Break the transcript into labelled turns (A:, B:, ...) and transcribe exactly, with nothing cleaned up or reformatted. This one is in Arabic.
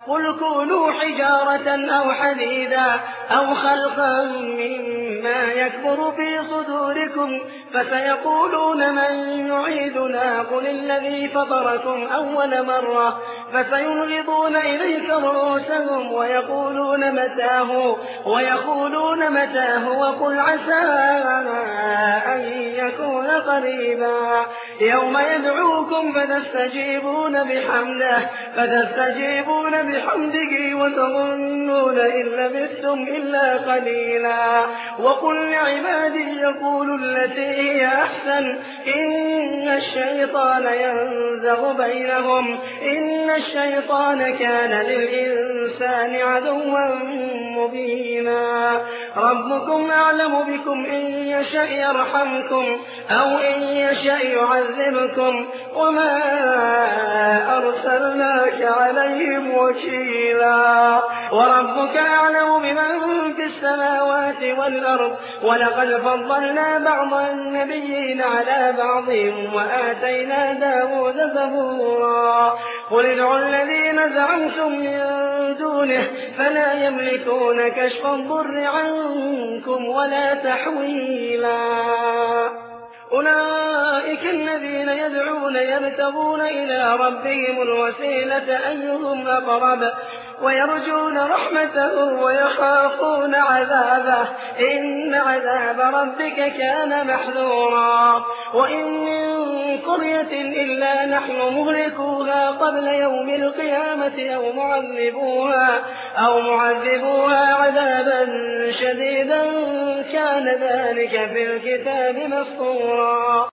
A: قل كونوا حجارة أو حديدا أو خلقا مما يكبر في صدوركم فسيقولون من يعيدنا قل الذي فطركم أول مرة فسينغضون إليك رؤوسهم ويقولون متاه ويقولون متاه وقل عسى أن يكون قريبا يوم يدعوكم فتستجيبون بحمده فتستجيبون بحمده وتظنون إن لبثتم إلا قليلا وقل لعبادي يقولوا التي هي أحسن إن الشيطان ينزغ بينهم إن الشيطان كان للإنسان عدوا مبينا ربكم أعلم بكم إن يشأ يرحمكم أو إن يشأ يعذبكم وما أرسلناك عليهم وكيلا وربك أعلم بمن في السماوات والأرض ولقد فضلنا بعض النبيين على بعض وآتينا داود زبورا قل ادعوا الذين زعمتم من دونه فلا يملكون كشف الضر عنكم ولا تحويلا أولئك الذين يدعون يبتغون إلى ربهم الوسيلة أيهم أقرب ويرجون رحمته ويخافون عذابه إن عذاب ربك كان محذورا وإن من قرية إلا نحن مهلكوها قبل يوم القيامة أو معذبوها, أو معذبوها عذابا شديدا كان ذلك في الكتاب مسطورا.